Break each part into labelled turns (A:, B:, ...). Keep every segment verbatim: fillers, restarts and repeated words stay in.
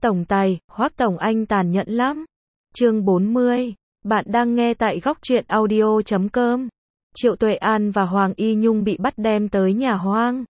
A: Tổng tài, Hoắc Tổng anh tàn nhẫn lắm. Chương bốn mươi. Bạn đang nghe tại góc truyện audio chấm com. Triệu Tuệ An và Hoàng Y Nhung bị bắt đem tới nhà hoang.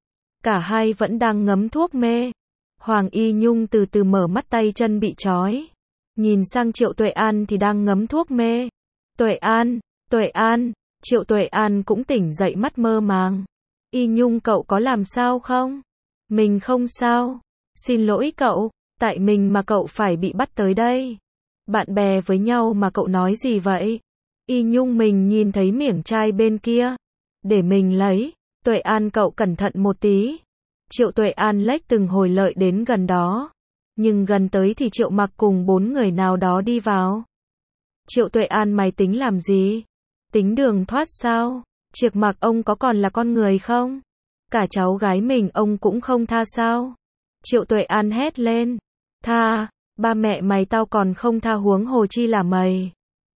A: Cả hai vẫn đang ngấm thuốc mê. Hoàng Y Nhung từ từ mở mắt, tay chân bị trói. Nhìn sang Triệu Tuệ An thì đang ngấm thuốc mê. Tuệ An, Tuệ An, Triệu Tuệ An cũng tỉnh dậy, mắt mơ màng. Y Nhung, cậu có làm sao không? Mình không sao. Xin lỗi cậu, tại mình mà cậu phải bị bắt tới đây. Bạn bè với nhau mà cậu nói gì vậy? Y Nhung, mình nhìn thấy miệng chai bên kia. Để mình lấy. Tuệ An, cậu cẩn thận một tí. Triệu Tuệ An lách từng hồi lợi đến gần đó. Nhưng gần tới thì Triệu Mặc cùng bốn người nào đó đi vào. Triệu Tuệ An, mày tính làm gì? Tính đường thoát sao? Triệu Mặc, ông có còn là con người không? Cả cháu gái mình ông cũng không tha sao? Triệu Tuệ An hét lên. Tha, ba mẹ mày tao còn không tha, huống hồ chi là mày.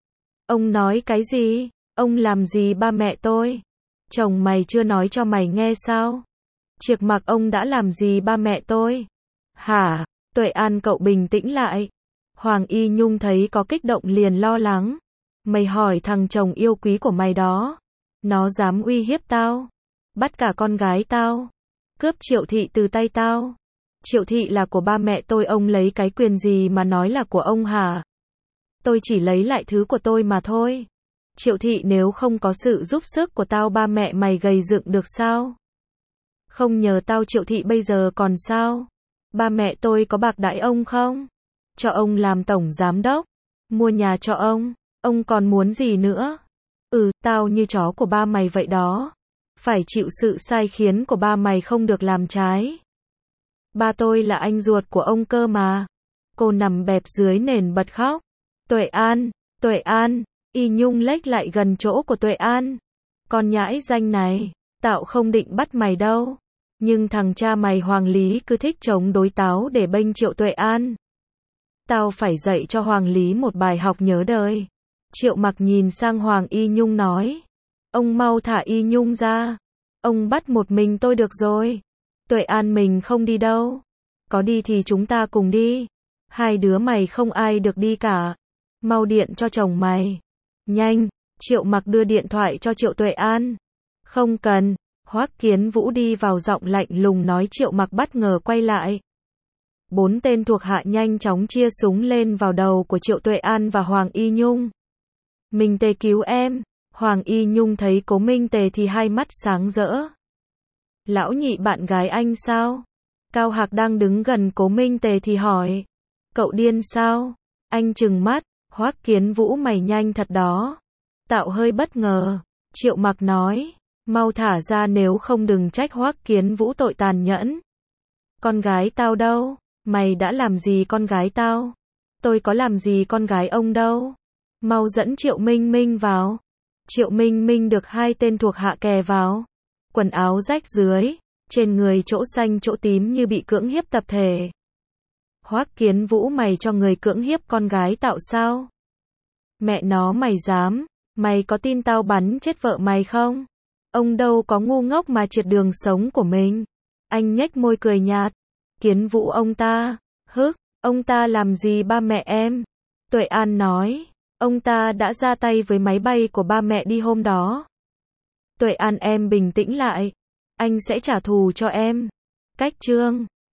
A: Ông nói cái gì? Ông làm gì ba mẹ tôi? Chồng mày chưa nói cho mày nghe sao? Triệu Mặc, ông đã làm gì ba mẹ tôi? Hả? Tuệ An, cậu bình tĩnh lại. Hoàng Y Nhung thấy có kích động liền lo lắng. Mày hỏi thằng chồng yêu quý của mày đó. Nó dám uy hiếp tao. Bắt cả con gái tao. Cướp Triệu Thị từ tay tao. Triệu Thị là của ba mẹ tôi, ông lấy cái quyền gì mà nói là của ông hả? Tôi chỉ lấy lại thứ của tôi mà thôi. Triệu Thị nếu không có sự giúp sức của tao, ba mẹ mày gầy dựng được sao? Không nhờ tao Triệu Thị bây giờ còn sao? Ba mẹ tôi có bạc đãi ông không? Cho ông làm tổng giám đốc. Mua nhà cho ông. Ông còn muốn gì nữa? Ừ, tao như chó của ba mày vậy đó. Phải chịu sự sai khiến của ba mày, không được làm trái. Ba tôi là anh ruột của ông cơ mà. Cô nằm bẹp dưới nền bật khóc. Tuệ An, Tuệ An. Y Nhung lách lại gần chỗ của Tuệ An. Con nhãi danh này, tao không định bắt mày đâu. Nhưng thằng cha mày Hoàng Lý cứ thích chống đối táo để bênh Triệu Tuệ An. Tao phải dạy cho Hoàng Lý một bài học nhớ đời. Triệu Mặc nhìn sang Hoàng Y Nhung nói. Ông mau thả Y Nhung ra. Ông bắt một mình tôi được rồi. Tuệ An, mình không đi đâu. Có đi thì chúng ta cùng đi. Hai đứa mày không ai được đi cả. Mau điện cho chồng mày. Nhanh. Triệu Mặc đưa điện thoại cho Triệu Tuệ An. Không cần. Hoắc Kiến Vũ đi vào, giọng lạnh lùng nói. Triệu Mặc bất ngờ quay lại. Bốn tên thuộc hạ nhanh chóng chia súng lên vào đầu của Triệu Tuệ An và Hoàng Y Nhung. Minh Tề cứu em. Hoàng Y Nhung thấy Cố Minh Tề thì hai mắt sáng rỡ. Lão nhị bạn gái anh sao? Cao Hạc đang đứng gần Cố Minh Tề thì hỏi. Cậu điên sao? Anh trừng mắt. Hoắc Kiến Vũ, mày nhanh thật đó. Tạo hơi bất ngờ. Triệu Mặc nói. Mau thả ra, nếu không đừng trách Hoắc Kiến Vũ tội tàn nhẫn. Con gái tao đâu? Mày đã làm gì con gái tao? Tôi có làm gì con gái ông đâu. Mau dẫn Triệu Minh Minh vào. Triệu Minh Minh được hai tên thuộc hạ kè vào. Quần áo rách dưới, trên người chỗ xanh chỗ tím như bị cưỡng hiếp tập thể. Hoắc Kiến Vũ, mày cho người cưỡng hiếp con gái tạo sao? Mẹ nó, mày dám? Mày có tin tao bắn chết vợ mày không? Ông đâu có ngu ngốc mà triệt đường sống của mình. Anh nhếch môi cười nhạt. Kiến Vũ ông ta, hức, ông ta làm gì ba mẹ em? Tuệ An nói, ông ta đã ra tay với máy bay của ba mẹ đi hôm đó. Tuệ An, em bình tĩnh lại. Anh sẽ trả thù cho em. Cách chương